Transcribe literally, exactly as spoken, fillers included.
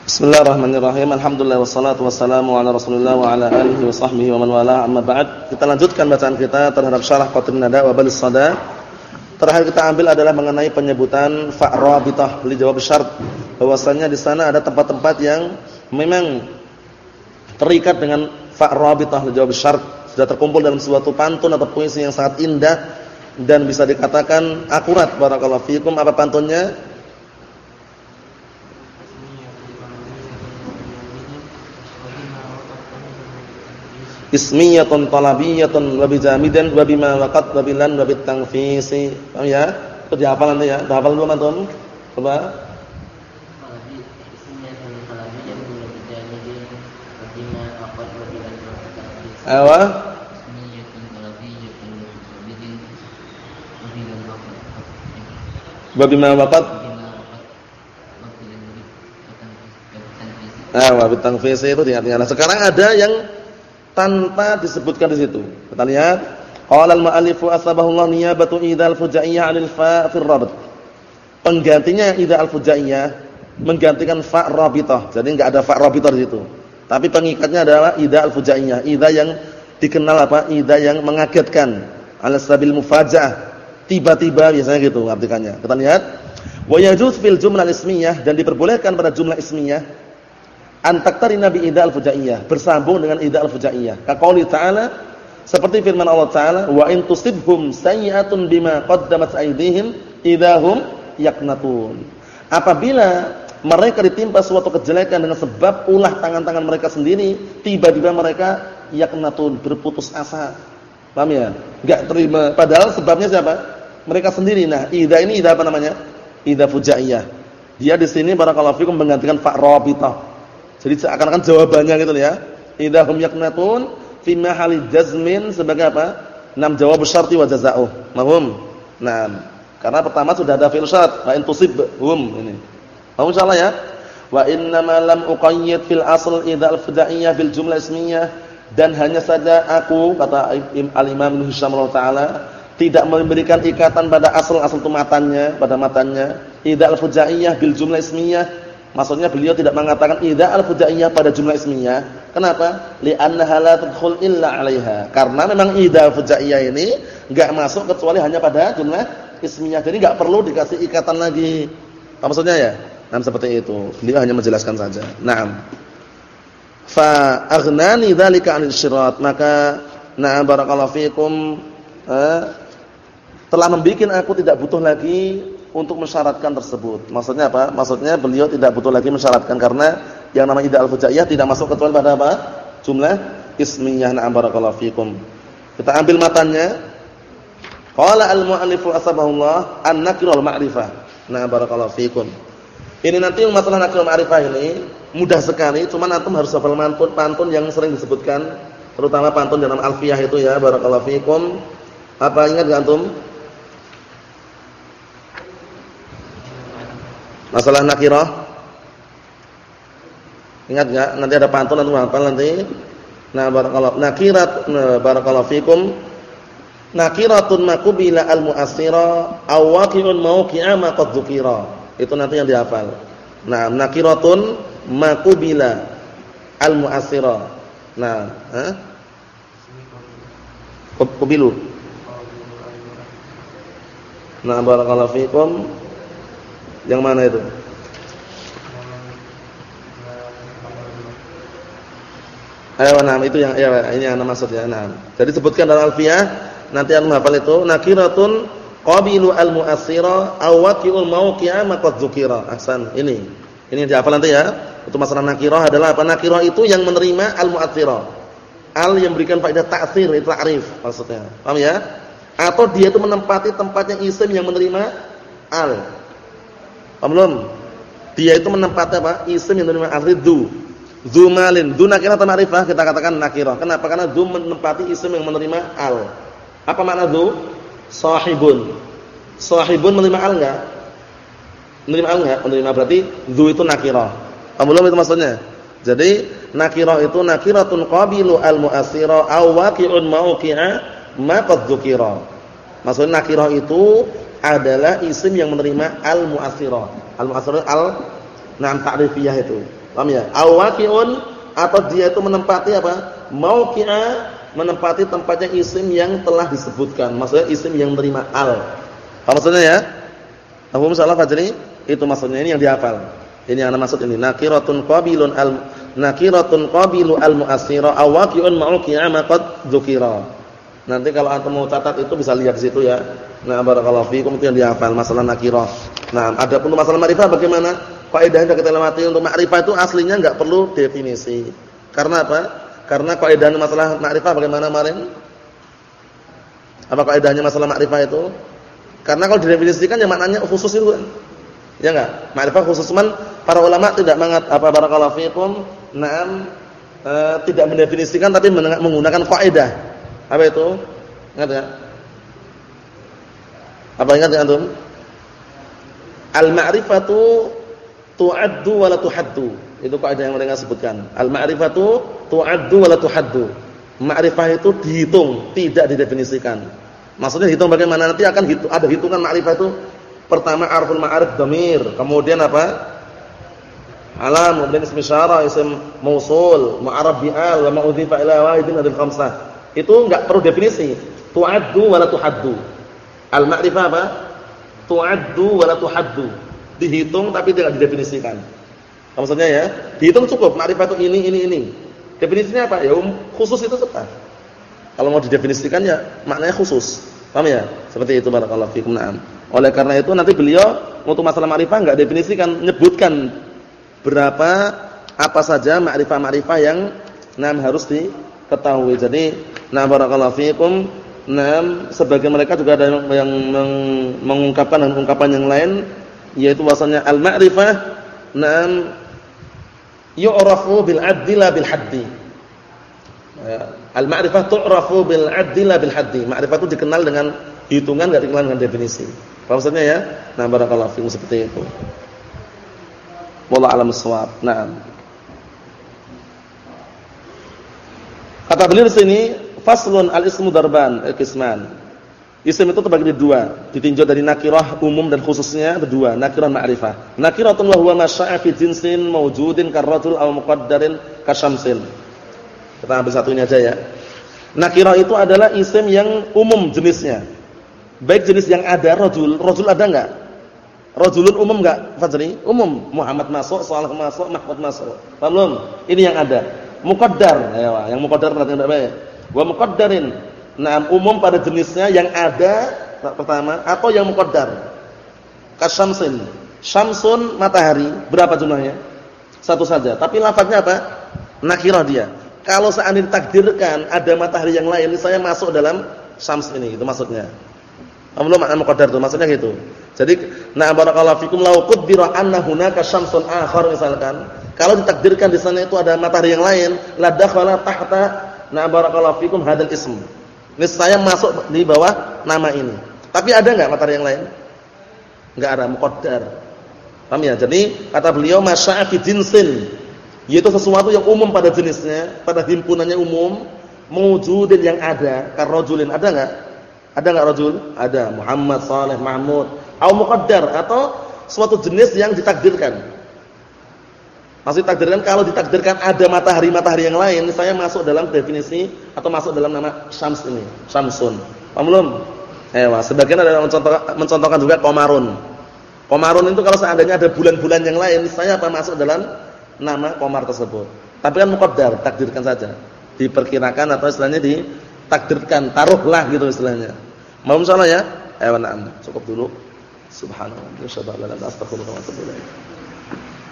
Bismillahirrahmanirrahim. Alhamdulillah wassalatu wassalamu ala Rasulillah wa ala alihi wa sahbihi wa man wala. Amma ba'd. Kita lanjutkan bacaan kita terhadap syarah Qatrun Nada wa Balis Sada. Terakhir kita ambil adalah mengenai penyebutan fa' rabithah li jawab syarat. Bahwasanya di sana ada tempat-tempat yang memang terikat dengan fa' rabithah li jawab syarat, sudah terkumpul dalam suatu pantun atau puisi yang sangat indah dan bisa dikatakan akurat. Barakallahu fikum. Apa pantunnya? Ismiyatun talabiyatun wa bijamidan wa bima waqat wa bilan wa bitangfisi. Paham ya? Itu dihafal nanti ya. Dihafal dulu antum. Coba. Ayo. Wa bima waqat. Ah, wa bitangfisi itu diingat-ingat. Nah, sekarang ada yang tanpa disebutkan di situ. Kita lihat, qala al-mu'allifu asbahullah niyabatu idzal fujaiyah 'anil fa' fi ar-rabt. Penggantinya idzal fujaiyah menggantikan fa' rabithah. Jadi enggak ada fa' rabithah di situ. Tapi pengikatnya adalah idzal fujaiyah. Idza yang dikenal apa? Idza yang mengagetkan. Ala sabil mufaja'ah. Tiba-tiba biasanya gitu artikannya. Kita lihat, wa yajuz fil jumlah ismiyah, dan diperbolehkan pada jumlah ismiyah antaktari nabi idza al-fujaiyah, bersambung dengan idza al-fujaiyah. Kaqouli ta'ala, seperti firman Allah Ta'ala, wa in tusibhum sayyi'atun bima qaddamat aydihim idahum yaqnatun. Apabila mereka ditimpa suatu kejelekan dengan sebab ulah tangan-tangan mereka sendiri, tiba-tiba mereka yaqnatun, berputus asa. Paham ya? Enggak terima, padahal sebabnya siapa? Mereka sendiri. Nah, idza ini idza apa namanya? Idza fujaiyah. Dia di sini barakallahu fikum menggantikan fa' rabithah. Jadi seakan-akan jawabannya gitu ya. Idahum yaqnatun fi mahali jazmin sebagai apa? Nam jawab syarti wa jazaa'uh. Mahum? Naam. Karena pertama sudah ada fi'il syarat, wa in tusibhum ini. Mahum insyaallah ya. Wa inna ma lam uqayyid fil asl idzal fujaiyah bil jumlah ismiyah, dan hanya saja aku kata al-Imam Ibnu Hisham rahimahullah taala tidak memberikan ikatan pada asal-asal matannya, pada matannya idzal fujaiyah bil jumlah ismiyah. Maksudnya beliau tidak mengatakan idza al-fujaiyah pada jumlah ismiyah. Kenapa? Li'annaha la tadkhul illa 'alaiha. Karena memang idza al-fujaiyah ini enggak masuk kecuali hanya pada jumlah ismiyah. Jadi enggak perlu dikasih ikatan lagi. Apa maksudnya ya? Nah, seperti itu. Beliau hanya menjelaskan saja. Naam. Fa aghnani dzalika 'anil syirat. Maka na'am barakallahu fikum eh, telah membikin aku tidak butuh lagi untuk mensyaratkan tersebut. Maksudnya apa? Maksudnya beliau tidak butuh lagi mensyaratkan karena yang namanya idza al-fujaiyah tidak masuk kecuali pada apa? Jumlah ismiyah. Na'am barakallahu fikum. Kita ambil matannya. Qala al-mu'allifu asbahullah an-nakirul ma'rifah. Na'am barakallahu fikum. Ini nanti masalah nakirul ma'rifah ini mudah sekali, cuman antum harus hafal pantun, pantun yang sering disebutkan, terutama pantun dalam alfiyah itu ya, barakallahu fikum. Apa ingat enggak antum? Masalah nakirah. Ingat enggak? Nanti ada pantun antum hafal nanti. Nah, barakallahu nakirat barakallahu fikum. Nakiratun maqbila al-mu'assira aw waqi'un mawqi'a ma qad dzukira. Itu nanti yang dihafal. Nah, nakiratun maqbila al-mu'assira. Nah, ha? Qabilu. Nah, barakallahu fikum. Yang mana itu? Ayo, nah itu yang ya, ini yang ana maksud ya. Nah, jadi sebutkan dalam alfiyah, nanti antum hafal itu nakiratun qabilu al-mu'assira aw waqi'ul mawqi'a ma qad dzukira. Ahsan. Ini. Ini dihafal nanti ya. Untuk masalah nakirah adalah apa? Nakirah itu yang menerima al-mu'assira. Al yang berikan faedah ta'tsir, itu ta'rif maksudnya. Paham ya? Atau dia itu menempati tempatnya isim yang menerima al. Paham belum? Dia itu menempatkan apa? Isim yang menerima al-riddu. Dzu malin, dzu nakirah atau ma'rifah? Kita katakan nakirah. Kenapa? Karena dzu menempati isim yang menerima al. Apa makna dzu? Shahibun. Shahibun menerima al enggak? Menerima al enggak? Menerima, berarti dzu itu nakirah. Paham belum itu maksudnya? Jadi nakirah itu nakiratun qabilu al-mu'assira aw waqi'un mawqi'a ma qad dzukira. Maksudnya nakirah itu adalah isim yang menerima al-mu'assirah. Al-mu'assirah al na'am ta'rifiyah itu. Paham ya? Awaqi'un atau dia itu menempati apa? Mauqi'a, menempati tempatnya isim yang telah disebutkan. Maksudnya isim yang menerima al. Apa maksudnya ya? Abu Musa al-Fajri itu maksudnya, ini yang dihafal. Ini yang maksud ini. Nakiratun qabilun al nakiratun qabilu al-mu'assira awaqi'un mauqi'a ma qad dzukira. Nanti kalau antum mau catat itu bisa lihat di situ ya. Nah, barakallahu fikum, itu yang dihafal masalah nakirah. Nah, adapun masalah ma'rifah bagaimana? Kaidahnya kita lewati. Untuk ma'rifah itu aslinya enggak perlu definisi. Karena apa? Karena kaidah masalah ma'rifah bagaimana kemarin? Apa kaidahnya masalah ma'rifah itu? Karena kalau didefinisikan ya maknanya khusus itu kan. Ya enggak? Ma'rifah khusus, cuman para ulama tidak mengat apa barakallahu fikum, na'am e, tidak mendefinisikan tapi menggunakan kaidah. Apa itu? Ingat enggak? Apa ingat ya antum? Al-ma'rifatu tu'addu wa la tuhaddu. Itu kaidah yang mereka sebutkan. Al-ma'rifatu tu'addu wa la tuhaddu. Ma'rifah itu dihitung, tidak didefinisikan. Maksudnya hitung bagaimana? Nanti akan hitung, ada hitungan ma'rifah itu. Pertama arful ma'arif dhamir, kemudian apa? Alam, kemudian ism isyarah, ism mausul, mu'arraf bi'al wa ma'udhifa ila wahidin hadil khamsah. Itu enggak perlu definisi. Tu'addu wa la tuhaddu. Al-ma'rifah apa? Tu'addu wa la tuhaddu. Dihitung tapi tidak didefinisikan. Maksudnya ya, dihitung cukup. Ma'rifah itu ini ini ini. Definisinya apa? Ya um, khusus itu cepat. Kalau mau didefinisikan ya maknanya khusus. Paham ya? Seperti itu barakallahu fikum. Na'am. Oleh karena itu nanti beliau untuk masalah ma'rifah enggak definisikan, menyebutkan berapa apa saja ma'rifah-ma'rifah yang nam harus diketahui. Jadi, na barakallahu fikum, nam sebagian mereka juga ada yang, yang meng, mengungkapkan dengan ungkapan yang lain, yaitu bahwasanya al-ma'rifah nam yu'rafu bil 'adli la bil haddi. Al-ma'rifah tu'rafu bil 'adli la bil haddi. Ma'rifah itu dikenal dengan hitungan, enggak dikenal dengan definisi. Paham maksudnya ya? Nah, barakallahu fikum, seperti itu. Wallahu a'lam bissawab. Naam. Kata beliau di sini, faslun al-ismu darban, al-qisman. Isim itu terbagi menjadi dua, ditinjau dari nakirah umum dan khususnya berdua, nakirah ma'rifah. Nakiratun wa huwa ma sya'a fi jinsin mawjudin karrajul aw muqaddarin kasyamsin. Kita ambil satu ini aja ya. Nakirah itu adalah isim yang umum jenisnya. Baik jenis yang ada, rajul, rajul ada enggak? Rajulun umum enggak, Fajri? Umum. Muhammad masuk, Shalih masuk, Mahmud masuk. Paham belum? Ini yang ada. Muqaddar, ayo, yang muqaddar berarti enggak baik. Wa muqaddarin. Nah, umum pada jenisnya yang ada pertama atau yang muqaddar. Kasyamsin. Syamsun matahari, berapa jumlahnya? Satu saja. Tapi lafaznya apa? Nakirah dia. Kalau seandainya ditakdirkan ada matahari yang lain, saya masuk dalam syams ini, itu maksudnya. Belum makna muqaddar itu, maksudnya gitu. Jadi, na barakallahu fikum law qaddara anna hunaka syamsun akhar misalkan. Kalau ditakdirkan di sana itu ada matahari yang lain, la dakhala tahta na barakallahu fikum hadzal ism. Niscaya masuk di bawah nama ini. Tapi ada enggak matahari yang lain? Enggak ada, muqaddar. Paham ya? Jadi, kata beliau masya'a fi jinsin, yaitu sesuatu yang umum pada jenisnya, pada himpunannya umum, mawjudin yang ada, karrajulin, ada enggak? Ada enggak rajul? Ada. Muhammad, Shalih, Mahmud. Au muqaddar, atau suatu jenis yang ditakdirkan. Maksud takdirkan, kalau ditakdirkan ada matahari-matahari yang lain, saya masuk dalam definisi atau masuk dalam nama syams ini, syamsun. Paham belum? Eh, wah, sebagian ada yang mencontohkan, mencontohkan juga qamarun. Qamarun itu kalau seandainya ada bulan-bulan yang lain, saya apa masuk dalam nama qamar tersebut. Tapi kan muqaddar, takdirkan saja. Diperkirakan atau istilahnya ditakdirkan, taruhlah gitu istilahnya. Mau insyaallah ya? Eh, na'am. Cukup dulu. Subhanallah. Astaghfirullah wa atubu ilaih.